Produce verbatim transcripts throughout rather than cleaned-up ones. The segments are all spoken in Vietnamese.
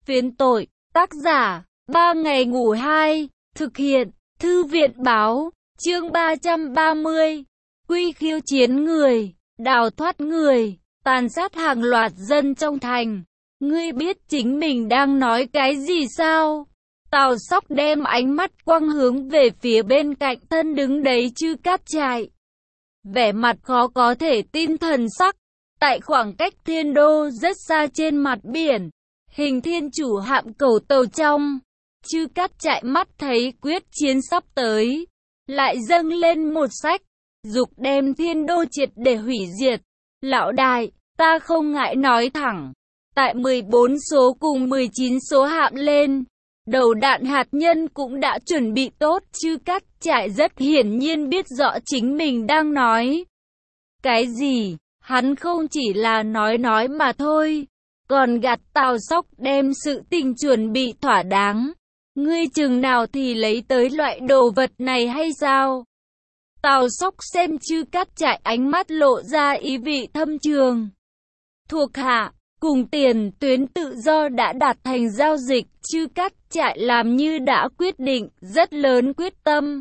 Phiến tội, tác giả, ba ngày ngủ hai, thực hiện, thư viện báo, chương ba trăm ba mươi, quy khiêu chiến người, đào thoát người, tàn sát hàng loạt dân trong thành. Ngươi biết chính mình đang nói cái gì sao? Tào Sóc đem ánh mắt quăng hướng về phía bên cạnh thân đứng đấy Chư Cát Trại. Vẻ mặt khó có thể tin thần sắc. Tại khoảng cách thiên đô rất xa trên mặt biển, hình thiên chủ hạm cầu tàu trong, Chư Cát Trại mắt thấy quyết chiến sắp tới, lại dâng lên một sách, dục đem thiên đô triệt để hủy diệt. Lão đại, ta không ngại nói thẳng, tại mười bốn số cùng mười chín số hạm lên, đầu đạn hạt nhân cũng đã chuẩn bị tốt. Chư Cát Trại rất hiển nhiên biết rõ chính mình đang nói cái gì. Hắn không chỉ là nói nói mà thôi, còn gạt Tào Sóc đem sự tình chuẩn bị thỏa đáng. Ngươi chừng nào thì lấy tới loại đồ vật này hay sao? Tào Sóc xem Chư Cát Trại, ánh mắt lộ ra ý vị thâm trường. Thuộc hạ, cùng tiền tuyến tự do đã đạt thành giao dịch. Chư Cát Trại làm như đã quyết định, rất lớn quyết tâm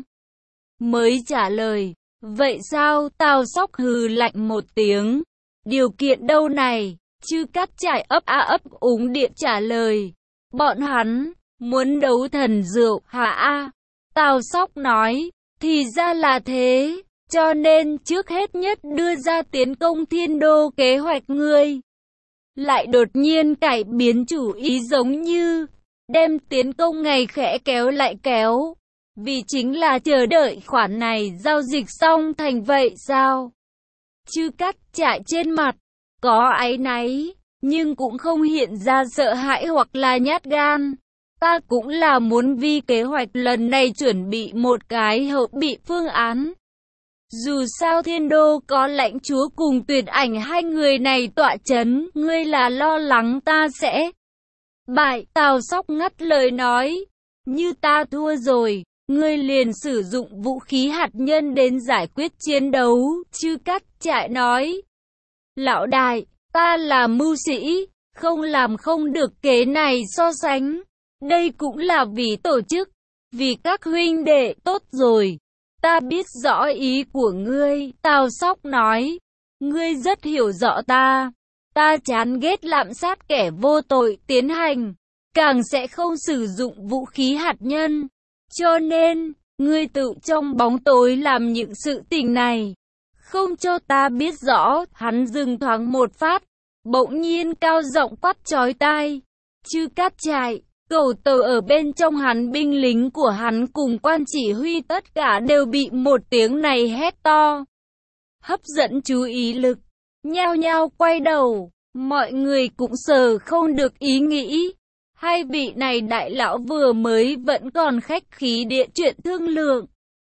mới trả lời. Vậy sao? Tào Sóc hừ lạnh một tiếng. Điều kiện đâu này? Chư Cát Trại ấp a ấp úng điện trả lời. Bọn hắn muốn đấu thần rượu hả a? Tào Sóc nói. Thì ra là thế, cho nên trước hết nhất đưa ra tiến công thiên đô kế hoạch ngươi. Lại đột nhiên cải biến chủ ý, giống như đem tiến công ngày khẽ kéo lại kéo. Vì chính là chờ đợi khoản này giao dịch xong thành vậy sao? Chư Cát Trại trên mặt có áy náy, nhưng cũng không hiện ra sợ hãi hoặc là nhát gan. Ta cũng là muốn vì kế hoạch lần này chuẩn bị một cái hậu bị phương án. Dù sao thiên đô có lãnh chúa cùng Tuyệt Ảnh hai người này tọa chấn, ngươi là lo lắng ta sẽ bại. Tào Sóc ngắt lời nói. Như ta thua rồi, ngươi liền sử dụng vũ khí hạt nhân đến giải quyết chiến đấu. Chư Cát Trại nói. Lão đại, ta là mưu sĩ, không làm không được kế này so sánh. Đây cũng là vì tổ chức, vì các huynh đệ. Tốt rồi, ta biết rõ ý của ngươi. Tào Sóc nói. Ngươi rất hiểu rõ ta. Ta chán ghét lạm sát kẻ vô tội tiến hành, càng sẽ không sử dụng vũ khí hạt nhân. Cho nên, ngươi tự trong bóng tối làm những sự tình này, không cho ta biết rõ. Hắn dừng thoáng một phát, bỗng nhiên cao giọng quát chói tai. Chư Cát Trại, cầu tàu ở bên trong hắn, binh lính của hắn cùng quan chỉ huy tất cả đều bị một tiếng này hét to hấp dẫn chú ý lực, nhao nhao quay đầu. Mọi người cũng sờ không được ý nghĩ, hai vị này đại lão vừa mới vẫn còn khách khí địa chuyện thương lượng,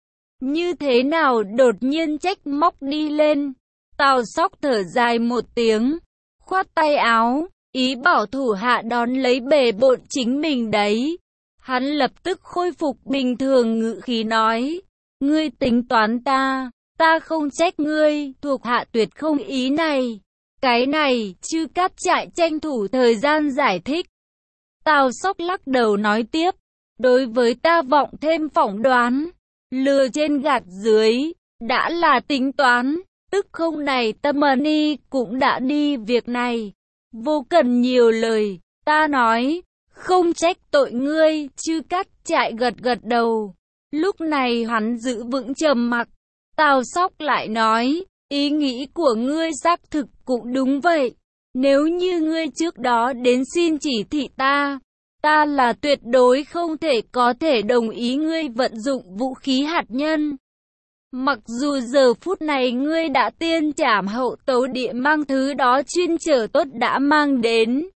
như thế nào đột nhiên trách móc đi lên. Tào Sóc thở dài một tiếng, khoát tay áo, ý bảo thủ hạ đón lấy bề bộn chính mình đấy. Hắn lập tức khôi phục bình thường, ngữ khí nói. Ngươi tính toán ta, ta không trách ngươi, thuộc hạ tuyệt không ý này. Cái này, Chư Cát Trại tranh thủ thời gian giải thích. Tào Sóc lắc đầu nói tiếp. Đối với ta vọng thêm phỏng đoán, lừa trên gạt dưới, đã là tính toán. Tức không này Tâm Ni cũng đã đi việc này, vô cần nhiều lời. Ta nói, không trách tội ngươi. Chư Cát Trại gật gật đầu. Lúc này hắn giữ vững trầm mặc. Tào Sóc lại nói, ý nghĩ của ngươi xác thực cũng đúng vậy. Nếu như ngươi trước đó đến xin chỉ thị ta, ta là tuyệt đối không thể có thể đồng ý ngươi vận dụng vũ khí hạt nhân. Mặc dù giờ phút này ngươi đã tiên trảm hậu tấu địa mang thứ đó chuyên chở tốt đã mang đến,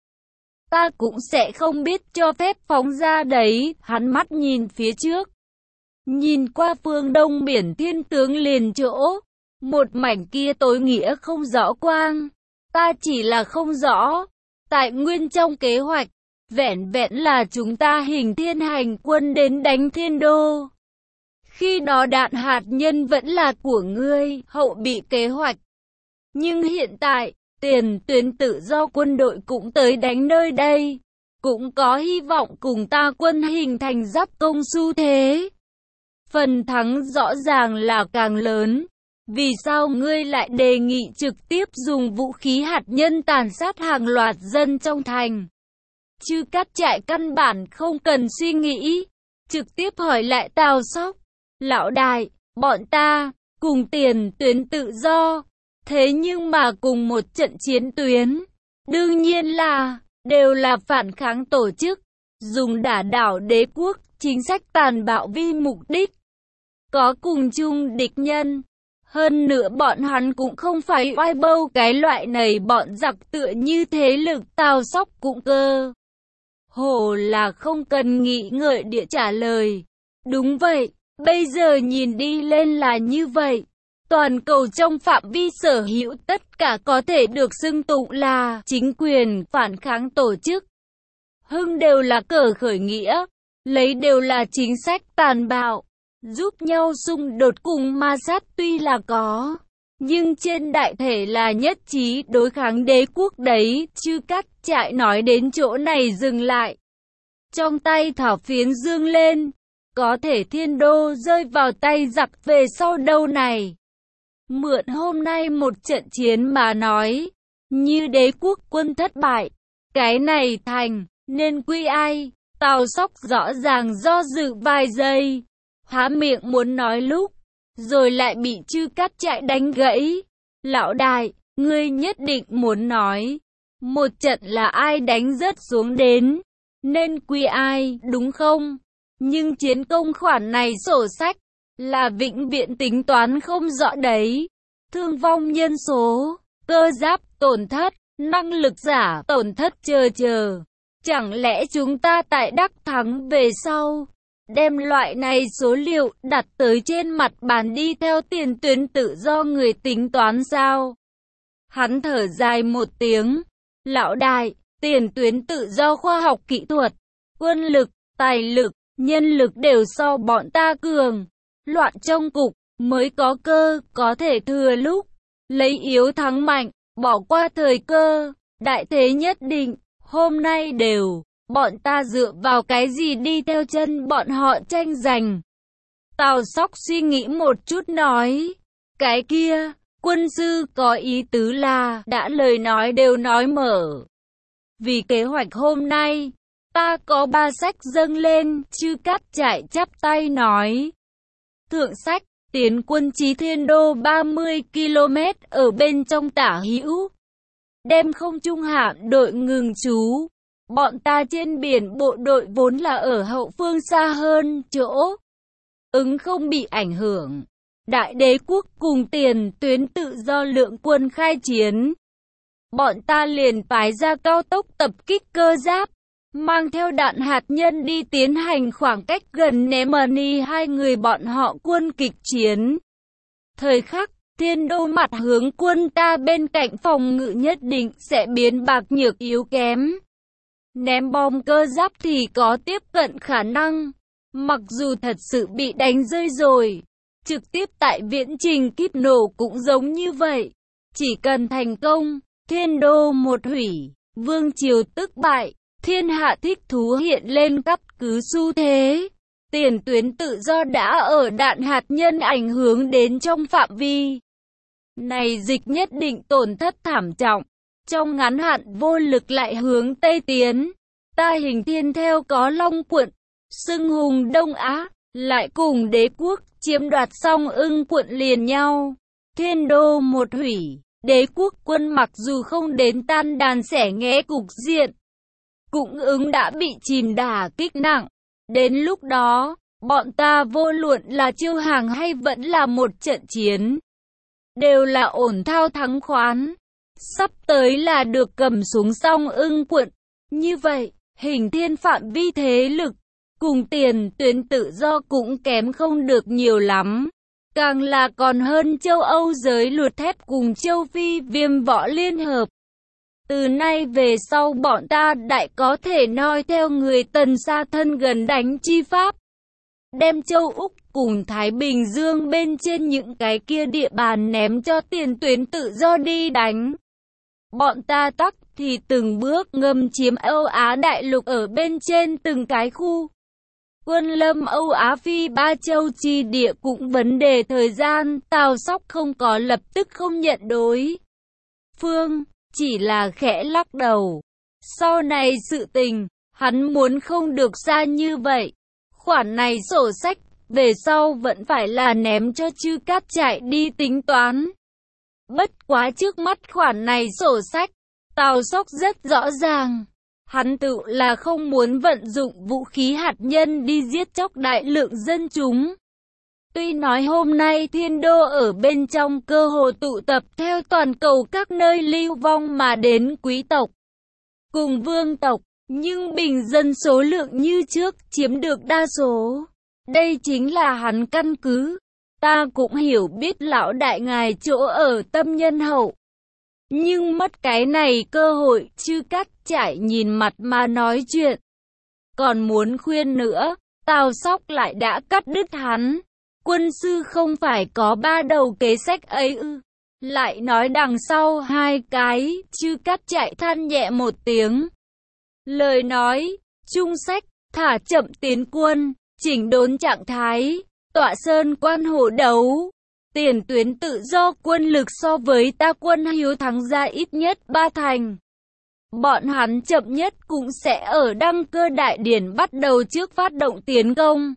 ta cũng sẽ không biết cho phép phóng ra đấy. Hắn mắt nhìn phía trước, nhìn qua phương đông biển thiên tướng liền chỗ, một mảnh kia tối nghĩa không rõ quang. Ta chỉ là không rõ, tại nguyên trong kế hoạch, vẻn vẹn là chúng ta hình thiên hành quân đến đánh thiên đô. Khi đó đạn hạt nhân vẫn là của ngươi, hậu bị kế hoạch. Nhưng hiện tại, tiền tuyến tự do quân đội cũng tới đánh nơi đây. cũng có hy vọng cùng ta quân hình thành giáp công xu thế. Phần thắng rõ ràng là càng lớn. Vì sao ngươi lại đề nghị trực tiếp dùng vũ khí hạt nhân tàn sát hàng loạt dân trong thành? Chư Cát Trại căn bản không cần suy nghĩ, trực tiếp hỏi lại Tào Sóc. Lão đại, bọn ta, cùng tiền tuyến tự do, thế nhưng mà cùng một trận chiến tuyến. Đương nhiên là, đều là phản kháng tổ chức, dùng đả đảo đế quốc, chính sách tàn bạo vi mục đích. Có cùng chung địch nhân. Hơn nữa bọn hắn cũng không phải oai bâu cái loại này, bọn giặc tựa như thế lực. Tào Sóc cũng cơ hồ là không cần nghĩ ngợi địa trả lời. Đúng vậy, bây giờ nhìn đi lên là như vậy. Toàn cầu trong phạm vi sở hữu tất cả có thể được xưng tụng là chính quyền phản kháng tổ chức, hưng đều là cờ khởi nghĩa, lấy đều là chính sách tàn bạo, giúp nhau xung đột cùng ma sát tuy là có, nhưng trên đại thể là nhất trí đối kháng đế quốc đấy. Chư Cát Trại nói đến chỗ này dừng lại. Trong tay thảo phiến dương lên, có thể thiên đô rơi vào tay giặc về sau đâu này. Mượn hôm nay một trận chiến mà nói, như đế quốc quân thất bại, cái này thành, nên quy ai? Tào Sóc rõ ràng do dự vài giây, há miệng muốn nói lúc, rồi lại bị Chư Cát Trại đánh gãy. Lão đại, ngươi nhất định muốn nói, một trận là ai đánh rớt xuống đến, nên quy ai, đúng không? Nhưng chiến công khoản này sổ sách, là vĩnh viễn tính toán không rõ đấy. Thương vong nhân số, cơ giáp tổn thất, năng lực giả tổn thất chờ chờ. Chẳng lẽ chúng ta tại đắc thắng về sau, đem loại này số liệu đặt tới trên mặt bàn đi theo tiền tuyến tự do người tính toán sao? Hắn thở dài một tiếng. Lão đại, tiền tuyến tự do khoa học kỹ thuật, quân lực, tài lực, nhân lực đều so bọn ta cường. Loạn trong cục, mới có cơ, có thể thừa lúc, lấy yếu thắng mạnh, bỏ qua thời cơ, đại thế nhất định. Hôm nay đều, bọn ta dựa vào cái gì đi theo chân bọn họ tranh giành? Tào Sóc suy nghĩ một chút nói, cái kia, quân sư có ý tứ là, đã lời nói đều nói mở. Vì kế hoạch hôm nay, ta có ba sách dâng lên. Chư Cát Trại chắp tay nói. Thượng sách, tiến quân chí thiên đô ba mươi ki lô mét ở bên trong tả hữu. Đem không trung hạm đội ngừng trú. Bọn ta trên biển bộ đội vốn là ở hậu phương xa hơn chỗ, ứng không bị ảnh hưởng. Đại đế quốc cùng tiền tuyến tự do lượng quân khai chiến. Bọn ta liền phái ra cao tốc tập kích cơ giáp, mang theo đạn hạt nhân đi tiến hành khoảng cách gần ném mani hai người bọn họ quân kịch chiến. Thời khắc, thiên đô mặt hướng quân ta bên cạnh phòng ngự nhất định sẽ biến bạc nhược yếu kém. Ném bom cơ giáp thì có tiếp cận khả năng, mặc dù thật sự bị đánh rơi rồi, trực tiếp tại viễn trình kíp nổ cũng giống như vậy. Chỉ cần thành công, thiên đô một hủy, vương triều tức bại, thiên hạ thích thú hiện lên cắt cứ xu thế. Tiền tuyến tự do đã ở đạn hạt nhân ảnh hưởng đến trong phạm vi này dịch nhất định tổn thất thảm trọng. Trong ngắn hạn vô lực lại hướng Tây tiến. Ta Hình Thiên theo có Long quận, xưng hùng Đông Á, lại cùng đế quốc chiếm đoạt xong Ưng quận liền nhau. Thiên đô một hủy, đế quốc quân mặc dù không đến tan đàn xẻ nghẽ cục diện, cũng ứng đã bị chìm đả kích nặng. Đến lúc đó, bọn ta vô luận là chiêu hàng hay vẫn là một trận chiến, đều là ổn thao thắng khoán. Sắp tới là được cầm xuống xong Ưng quận. Như vậy, Hình Thiên phạm vi thế lực, cùng tiền tuyến tự do cũng kém không được nhiều lắm. Càng là còn hơn châu Âu giới luật thép cùng châu Phi viêm võ liên hợp. Từ nay về sau bọn ta đại có thể noi theo người Tần xa thân gần đánh chi pháp. Đem châu Úc cùng Thái Bình Dương bên trên những cái kia địa bàn ném cho tiền tuyến tự do đi đánh. Bọn ta tắc thì từng bước ngầm chiếm Âu Á đại lục ở bên trên từng cái khu. Quân lâm Âu Á Phi ba châu chi địa cũng vấn đề thời gian, Tào Sóc không có lập tức không nhận đối phương, chỉ là khẽ lắc đầu. Sau này sự tình, hắn muốn không được xa như vậy. Khoản này sổ sách, về sau vẫn phải là ném cho Chư Cát Trại đi tính toán. Bất quá trước mắt khoản này sổ sách, Tào Sóc rất rõ ràng. Hắn tự là không muốn vận dụng vũ khí hạt nhân đi giết chóc đại lượng dân chúng. Tuy nói hôm nay thiên đô ở bên trong cơ hồ tụ tập theo toàn cầu các nơi lưu vong mà đến quý tộc cùng vương tộc, nhưng bình dân số lượng như trước chiếm được đa số. Đây chính là hắn căn cứ. Ta cũng hiểu biết lão đại ngài chỗ ở tâm nhân hậu. Nhưng mất cái này cơ hội, Chư Cát Trại nhìn mặt mà nói chuyện. Còn muốn khuyên nữa, Tào Sóc lại đã cắt đứt hắn. Quân sư không phải có ba đầu kế sách ấy ư? Lại nói đằng sau hai cái, Chư Cát Trại than nhẹ một tiếng. Lời nói, trung sách, thả chậm tiến quân, chỉnh đốn trạng thái, tọa sơn quan hộ đấu. Tiền tuyến tự do quân lực so với ta quân hiếu thắng ra ít nhất ba thành. Bọn hắn chậm nhất cũng sẽ ở đăng cơ đại điển bắt đầu trước phát động tiến công.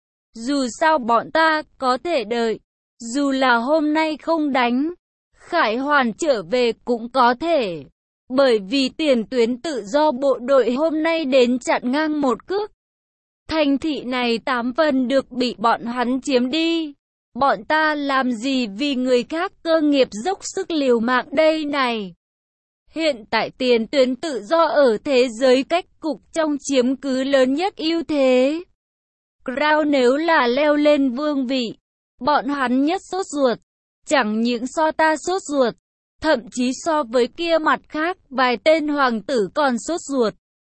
Dù sao bọn ta có thể đợi, dù là hôm nay không đánh, Khải Hoàn trở về cũng có thể. Bởi vì tiền tuyến tự do bộ đội hôm nay đến chặn ngang một cước. Thành thị này tám phần được bị bọn hắn chiếm đi. Bọn ta làm gì vì người khác cơ nghiệp dốc sức liều mạng đây này. Hiện tại tiền tuyến tự do ở thế giới cách cục trong chiếm cứ lớn nhất ưu thế. Crown nếu là leo lên vương vị, bọn hắn nhất sốt ruột. Chẳng những so ta sốt ruột, thậm chí so với kia mặt khác vài tên hoàng tử còn sốt ruột.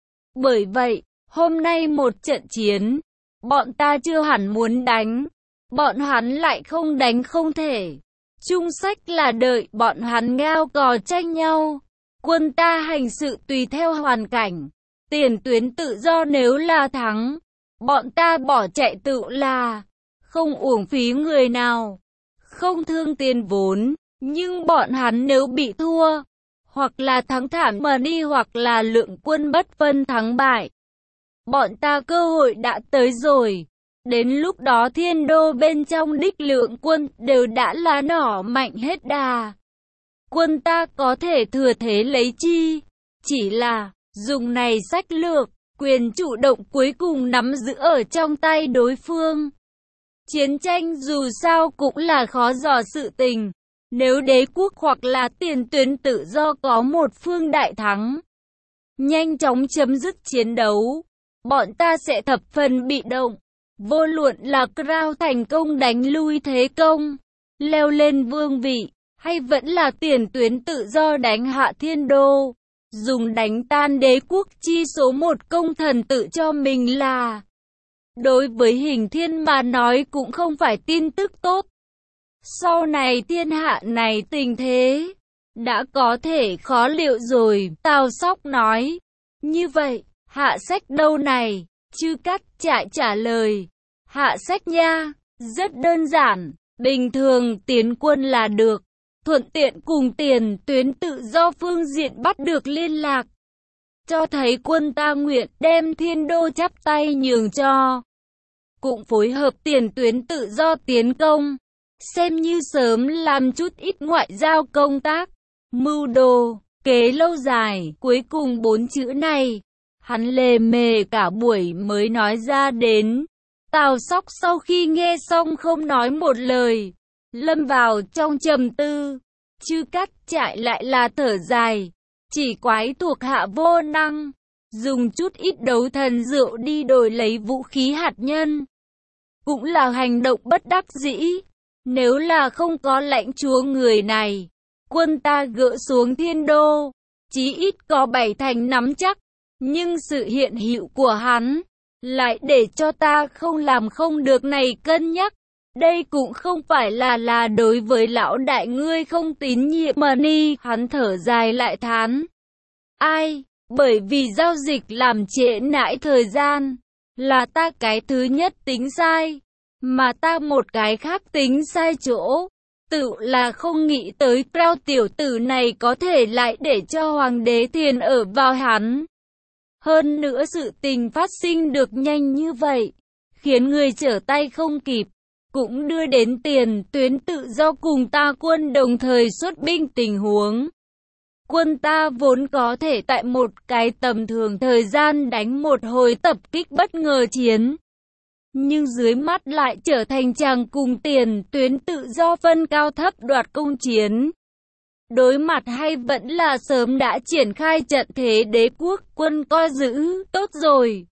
Bởi vậy, hôm nay một trận chiến, bọn ta chưa hẳn muốn đánh. Bọn hắn lại không đánh không thể. Trung sách là đợi bọn hắn ngao cò tranh nhau. Quân ta hành sự tùy theo hoàn cảnh. Tiền tuyến tự do nếu là thắng, bọn ta bỏ chạy tự là không uổng phí người nào, không thương tiền vốn. Nhưng bọn hắn nếu bị thua, hoặc là thắng thảm mà đi hoặc là lượng quân bất phân thắng bại, bọn ta cơ hội đã tới rồi. Đến lúc đó thiên đô bên trong đích lượng quân đều đã là nỏ mạnh hết đà. Quân ta có thể thừa thế lấy chi, chỉ là dùng này sách lược, quyền chủ động cuối cùng nắm giữ ở trong tay đối phương. Chiến tranh dù sao cũng là khó dò sự tình. Nếu đế quốc hoặc là tiền tuyến tự do có một phương đại thắng, nhanh chóng chấm dứt chiến đấu, bọn ta sẽ thập phần bị động. Vô luận là Crown thành công đánh lui thế công, leo lên vương vị, hay vẫn là tiền tuyến tự do đánh hạ thiên đô, dùng đánh tan đế quốc chi số một công thần tự cho mình là, đối với Hình Thiên mà nói cũng không phải tin tức tốt. Sau này thiên hạ này tình thế đã có thể khó liệu rồi, Tào Sóc nói. Như vậy, hạ sách đâu này? Chư Cát Trại trả lời. Hạ sách nha, rất đơn giản, bình thường tiến quân là được, thuận tiện cùng tiền tuyến tự do phương diện bắt được liên lạc. Cho thấy quân ta nguyện đem thiên đô chắp tay nhường cho. Cũng phối hợp tiền tuyến tự do tiến công. Xem như sớm làm chút ít ngoại giao công tác, mưu đồ, kế lâu dài. Cuối cùng bốn chữ này, hắn lề mề cả buổi mới nói ra đến. Tào Sóc sau khi nghe xong không nói một lời, lâm vào trong trầm tư. Chư Cát Trại lại là thở dài, chỉ quái thuộc hạ vô năng, dùng chút ít đấu thần rượu đi đổi lấy vũ khí hạt nhân. Cũng là hành động bất đắc dĩ. Nếu là không có lãnh chúa người này, quân ta gỡ xuống thiên đô, chí ít có bảy thành nắm chắc. Nhưng sự hiện hữu của hắn lại để cho ta không làm không được này cân nhắc. Đây cũng không phải là là đối với lão đại ngươi không tín nhiệm mà ni. Hắn thở dài lại thán. Ai? Bởi vì giao dịch làm trễ nải thời gian. Là ta cái thứ nhất tính sai. Mà ta một cái khác tính sai chỗ. Tự là không nghĩ tới Crow tiểu tử này có thể lại để cho hoàng đế thiền ở vào hắn. Hơn nữa sự tình phát sinh được nhanh như vậy, khiến người trở tay không kịp, cũng đưa đến tiền tuyến tự do cùng ta quân đồng thời xuất binh tình huống. Quân ta vốn có thể tại một cái tầm thường thời gian đánh một hồi tập kích bất ngờ chiến. Nhưng dưới mắt lại trở thành chàng cùng tiền tuyến tự do phân cao thấp đoạt công chiến. Đối mặt hay vẫn là sớm đã triển khai trận thế đế quốc quân coi giữ, tốt rồi.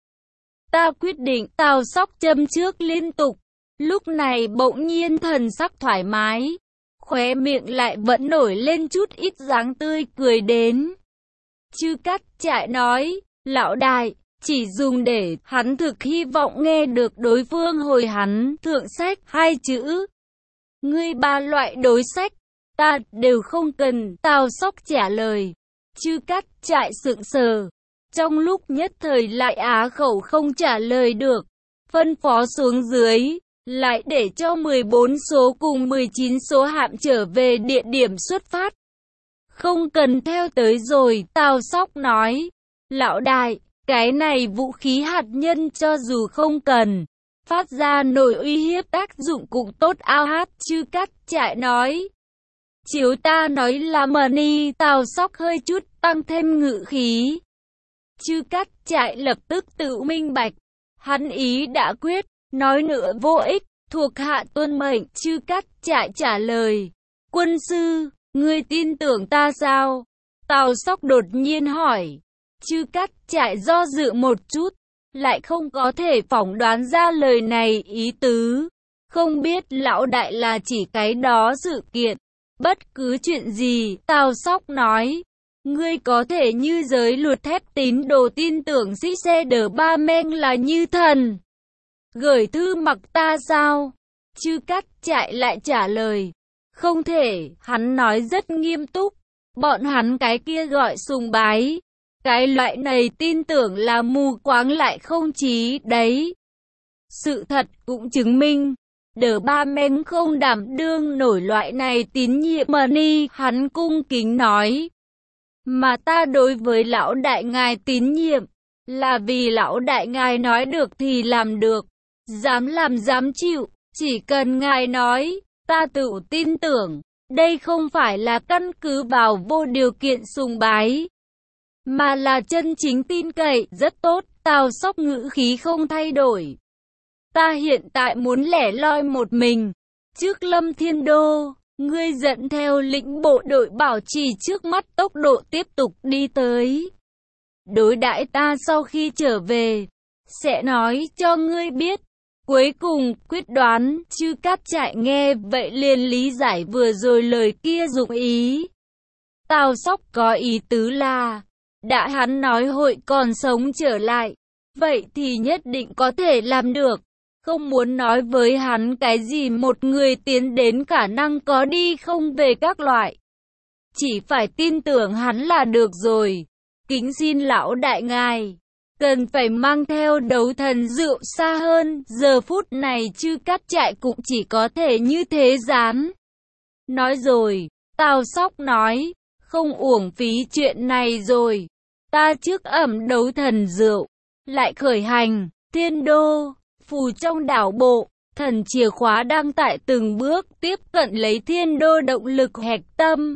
Ta quyết định Tào Sóc châm trước liên tục, lúc này bỗng nhiên thần sắc thoải mái, khóe miệng lại vẫn nổi lên chút ít dáng tươi cười đến. Chư Cát Trại nói, lão đại, chỉ dùng để hắn thực hy vọng nghe được đối phương hồi hắn thượng sách hai chữ. Ngươi ba loại đối sách, ta đều không cần, Tào Sóc trả lời. Chư Cát Trại sững sờ, trong lúc nhất thời lại á khẩu không trả lời được, phân phó xuống dưới, lại để cho mười bốn số cùng mười chín số hạm trở về địa điểm xuất phát. Không cần theo tới rồi, Tào Sóc nói. Lão đại, cái này vũ khí hạt nhân cho dù không cần phát ra nổi uy hiếp tác dụng cũng tốt ao hát, Chư Cát Trại nói. Chiếu ta nói là money, Tào Sóc hơi chút tăng thêm ngự khí. Chư Cát Trại lập tức tự minh bạch, hắn ý đã quyết, nói nữa vô ích, thuộc hạ tuân mệnh. Chư Cát Trại trả lời, quân sư, ngươi tin tưởng ta sao? Tào Sóc đột nhiên hỏi. Chư Cát Trại do dự một chút, lại không có thể phỏng đoán ra lời này ý tứ. Không biết lão đại là chỉ cái đó sự kiện. Bất cứ chuyện gì, Tào Sóc nói. Ngươi có thể như giới luật thép tín đồ tin tưởng sĩ xe đờ ba men là như thần. Gửi thư mặc ta sao? Chư Cát Trại lại trả lời. Không thể, hắn nói rất nghiêm túc. Bọn hắn cái kia gọi sùng bái. Cái loại này tin tưởng là mù quáng lại không trí đấy. Sự thật cũng chứng minh, đờ ba men không đảm đương nổi loại này tín nhiệm money, hắn cung kính nói. Mà ta đối với lão đại ngài tín nhiệm, là vì lão đại ngài nói được thì làm được, dám làm dám chịu, chỉ cần ngài nói, ta tự tin tưởng, đây không phải là căn cứ vào vô điều kiện sùng bái, mà là chân chính tin cậy. Rất tốt, Tào Sóc ngữ khí không thay đổi. Ta hiện tại muốn lẻ loi một mình, trước Lâm Thiên Đô, ngươi dẫn theo lĩnh bộ đội bảo trì trước mắt tốc độ tiếp tục đi tới. Đối đãi ta sau khi trở về, sẽ nói cho ngươi biết. Cuối cùng, quyết đoán. Chư Cát Trại nghe vậy liền lý giải vừa rồi lời kia dụng ý. Tào Sóc có ý tứ là, đã hắn nói hội còn sống trở lại, vậy thì nhất định có thể làm được. Không muốn nói với hắn cái gì một người tiến đến khả năng có đi không về các loại. Chỉ phải tin tưởng hắn là được rồi. Kính xin lão đại ngài, cần phải mang theo đấu thần rượu xa hơn. Giờ phút này Chư Cát Trại cũng chỉ có thể như thế dán. Nói rồi, Tào Sóc nói, không uổng phí chuyện này rồi. Ta trước ẩm đấu thần rượu, lại khởi hành, Thiên Đô. Phù trong đảo bộ, thần chìa khóa đang tại từng bước tiếp cận lấy Thiên Đô động lực hạch tâm.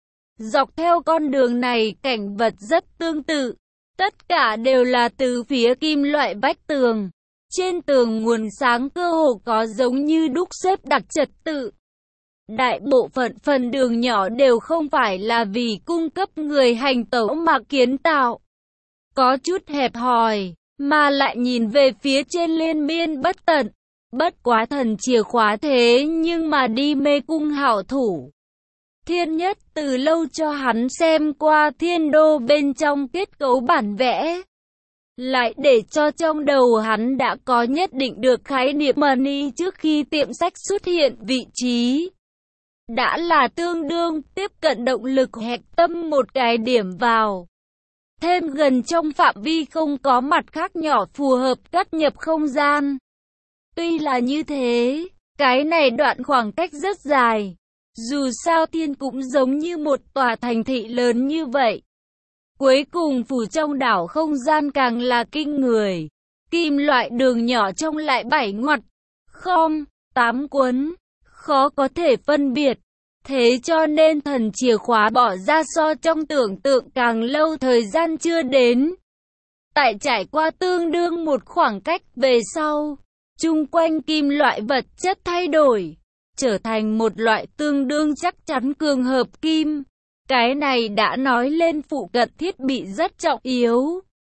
Dọc theo con đường này cảnh vật rất tương tự, tất cả đều là từ phía kim loại vách tường. Trên tường nguồn sáng cơ hồ có giống như đúc xếp đặt trật tự. Đại bộ phận phần đường nhỏ đều không phải là vì cung cấp người hành tẩu mà kiến tạo. Có chút hẹp hòi, mà lại nhìn về phía trên liên miên bất tận. Bất quá thần chìa khóa thế nhưng mà đi mê cung hảo thủ. Thiên Nhất từ lâu cho hắn xem qua Thiên Đô bên trong kết cấu bản vẽ. Lại để cho trong đầu hắn đã có nhất định được khái niệm money trước khi tiệm sách xuất hiện vị trí. Đã là tương đương tiếp cận động lực hạch tâm một cái điểm vào. thêm gần trong phạm vi không có mặt khác nhỏ phù hợp cắt nhập không gian. Tuy là như thế, cái này đoạn khoảng cách rất dài. Dù sao thiên cũng giống như một tòa thành thị lớn như vậy. Cuối cùng phủ trong đảo không gian càng là kinh người. Kim loại đường nhỏ trong lại bảy ngoặt, khom, tám cuốn, khó có thể phân biệt. Thế cho nên thần chìa khóa bỏ ra so trong tưởng tượng càng lâu thời gian chưa đến. Tại trải qua tương đương một khoảng cách về sau, chung quanh kim loại vật chất thay đổi, trở thành một loại tương đương chắc chắn cường hợp kim. Cái này đã nói lên phụ cận thiết bị rất trọng yếu.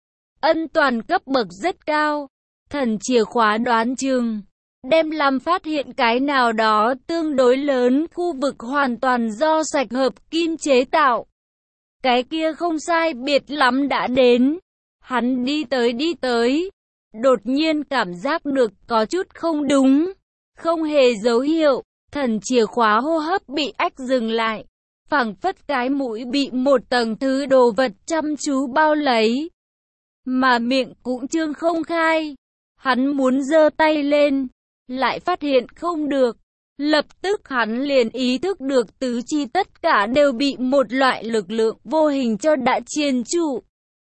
Ân toàn cấp bậc rất cao. Thần chìa khóa đoán chừng đem làm phát hiện cái nào đó tương đối lớn khu vực hoàn toàn do sạch hợp kim chế tạo. Cái kia không sai biệt lắm đã đến. Hắn đi tới đi tới. Đột nhiên cảm giác được có chút không đúng. Không hề dấu hiệu. Thần chìa khóa hô hấp bị ách dừng lại. Phảng phất cái mũi bị một tầng thứ đồ vật chăm chú bao lấy. Mà miệng cũng trương không khai. Hắn muốn giơ tay lên, lại phát hiện không được. Lập tức hắn liền ý thức được tứ chi tất cả đều bị một loại lực lượng vô hình cho đã chiên trụ.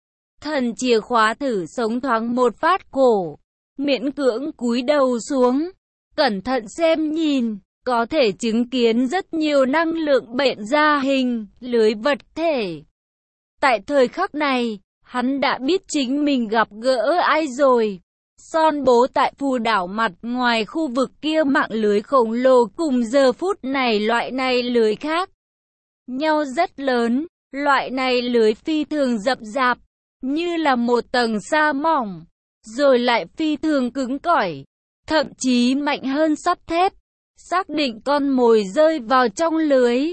Thần chìa khóa thử sống thoáng một phát cổ, miễn cưỡng cúi đầu xuống, cẩn thận xem nhìn, có thể chứng kiến rất nhiều năng lượng bệnh ra hình, lưới vật thể. Tại thời khắc này, hắn đã biết chính mình gặp gỡ ai rồi. Son bố tại phù đảo mặt ngoài khu vực kia mạng lưới khổng lồ cùng giờ phút này loại này lưới khác nhau rất lớn. Loại này lưới phi thường rậm rạp, như là một tầng sa mỏng, rồi lại phi thường cứng cỏi, thậm chí mạnh hơn sắt thép. Xác định con mồi rơi vào trong lưới,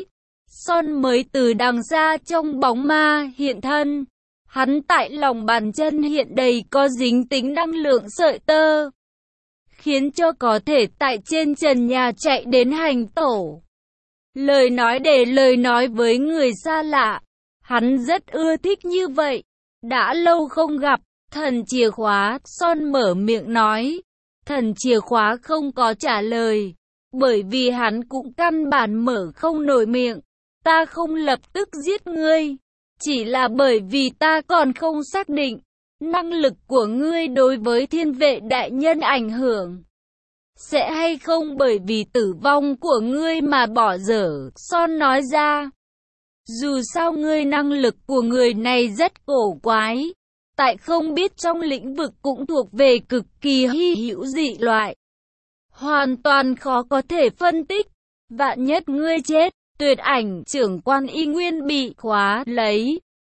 Son mới từ đằng xa trong bóng ma hiện thân. Hắn tại lòng bàn chân hiện đầy có dính tính năng lượng sợi tơ, khiến cho có thể tại trên trần nhà chạy đến hành tổ. Lời nói để lời nói với người xa lạ, hắn rất ưa thích như vậy. Đã lâu không gặp, thần chìa khóa, Son mở miệng nói. Thần chìa khóa không có trả lời, bởi vì hắn cũng căn bản mở không nổi miệng. Ta không lập tức giết ngươi. Chỉ là bởi vì ta còn không xác định năng lực của ngươi đối với thiên vệ đại nhân ảnh hưởng sẽ hay không bởi vì tử vong của ngươi mà bỏ dở. Son nói ra, dù sao ngươi năng lực của người này rất cổ quái, tại không biết trong lĩnh vực cũng thuộc về cực kỳ hy hữu dị loại, hoàn toàn khó có thể phân tích. Vạn nhất ngươi chết, Tuyệt ảnh trưởng quan y nguyên bị khóa lấy,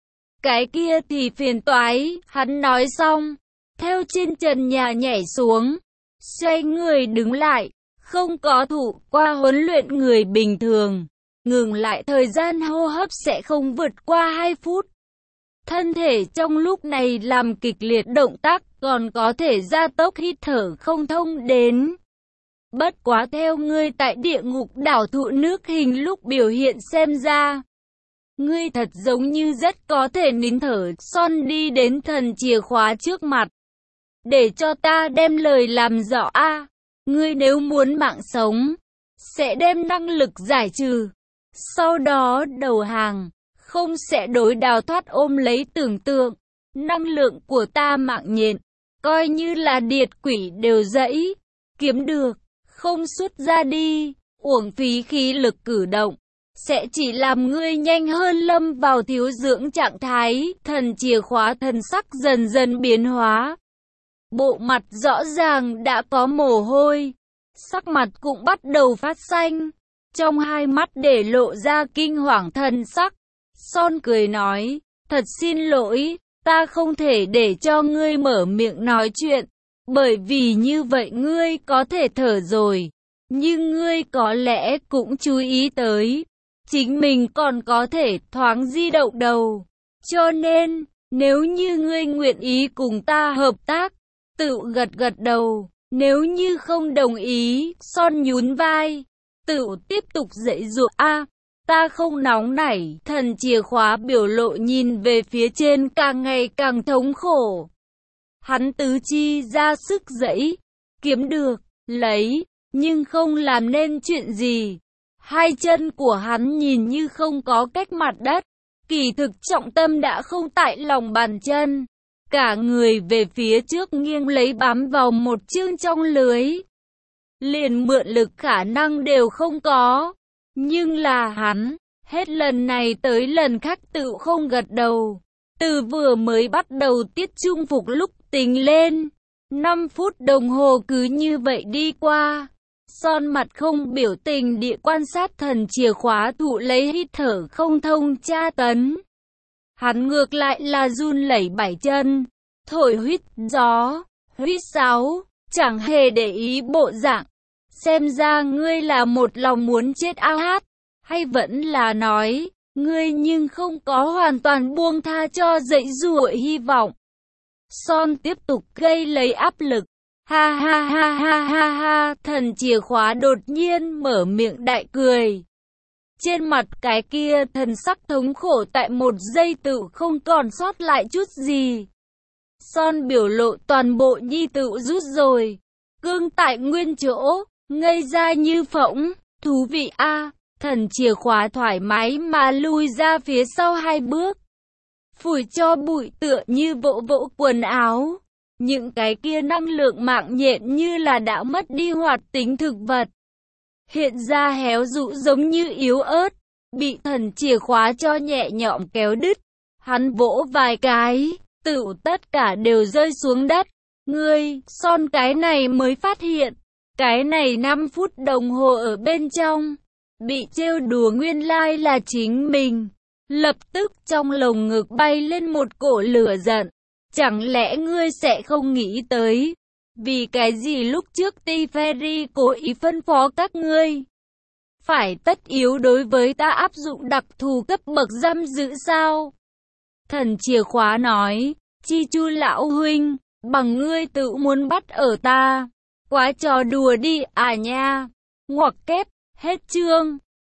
cái kia thì phiền toái. Hắn nói xong, theo trên trần nhà nhảy xuống, xoay người đứng lại, không có thụ qua huấn luyện người bình thường, ngừng lại thời gian hô hấp sẽ không vượt qua hai phút. Thân thể trong lúc này làm kịch liệt động tác, còn có thể gia tốc hít thở không thông đến. Bất quá theo ngươi tại địa ngục đảo thụ nước hình lúc biểu hiện xem ra, ngươi thật giống như rất có thể nín thở. Son đi đến thần chìa khóa trước mặt. Để cho ta đem lời làm rõ a. À, ngươi nếu muốn mạng sống, sẽ đem năng lực giải trừ, sau đó đầu hàng, không sẽ đối đào thoát ôm lấy tưởng tượng. Năng lượng của ta mạng nhện, coi như là điệt quỷ đều dẫy kiếm được, không xuất ra đi, uổng phí khí lực cử động, sẽ chỉ làm ngươi nhanh hơn lâm vào thiếu dưỡng trạng thái. Thần chìa khóa thần sắc dần dần biến hóa. Bộ mặt rõ ràng đã có mồ hôi, sắc mặt cũng bắt đầu phát xanh, trong hai mắt để lộ ra kinh hoàng thần sắc. Son cười nói, thật xin lỗi, ta không thể để cho ngươi mở miệng nói chuyện, bởi vì như vậy ngươi có thể thở rồi, nhưng ngươi có lẽ cũng chú ý tới, chính mình còn có thể thoáng di động đầu. Cho nên, nếu như ngươi nguyện ý cùng ta hợp tác, tự gật gật đầu, nếu như không đồng ý, Son nhún vai, tự tiếp tục dạy dỗ a. Ta không nóng nảy. Thần chìa khóa biểu lộ nhìn về phía trên càng ngày càng thống khổ. Hắn tứ chi ra sức giãy, kiếm được, lấy, nhưng không làm nên chuyện gì. Hai chân của hắn nhìn như không có cách mặt đất. Kỳ thực trọng tâm đã không tại lòng bàn chân. Cả người về phía trước nghiêng lấy bám vào một chương trong lưới. Liền mượn lực khả năng đều không có. Nhưng là hắn, hết lần này tới lần khác tự không gật đầu. Từ vừa mới bắt đầu tiết trung phục lúc tính lên, năm phút đồng hồ cứ như vậy đi qua. Son mặt không biểu tình địa quan sát thần chìa khóa thụ lấy hít thở không thông tra tấn. Hắn ngược lại là run lẩy bảy chân, thổi huýt gió, huýt sáo, chẳng hề để ý bộ dạng. Xem ra ngươi là một lòng muốn chết ao hát, hay vẫn là nói, ngươi nhưng không có hoàn toàn buông tha cho dãy dụa hy vọng. Son tiếp tục gây lấy áp lực. Ha ha ha ha ha ha, thần chìa khóa đột nhiên mở miệng đại cười. Trên mặt cái kia thần sắc thống khổ tại một giây tự không còn sót lại chút gì. Son biểu lộ toàn bộ nhi tự rút rồi. Cương tại nguyên chỗ, ngây ra như phỗng, thú vị a. À, thần chìa khóa thoải mái mà lùi ra phía sau hai bước. Phủi cho bụi tựa như vỗ vỗ quần áo. Những cái kia năng lượng mạng nhện như là đã mất đi hoạt tính thực vật. Hiện ra héo rũ giống như yếu ớt, bị thần chìa khóa cho nhẹ nhõm kéo đứt. Hắn vỗ vài cái, tự tất cả đều rơi xuống đất. Ngươi, Son cái này mới phát hiện, cái này năm phút đồng hồ ở bên trong, bị trêu đùa nguyên lai là chính mình. Lập tức trong lồng ngực bay lên một cổ lửa giận. Chẳng lẽ ngươi sẽ không nghĩ tới, vì cái gì lúc trước Teferi cố ý phân phó các ngươi phải tất yếu đối với ta áp dụng đặc thù cấp bậc giam giữ sao? Thần chìa khóa nói, Chi Chu lão huynh, bằng ngươi tự muốn bắt ở ta, quá trò đùa đi à nha. Ngoặc kép, hết chương.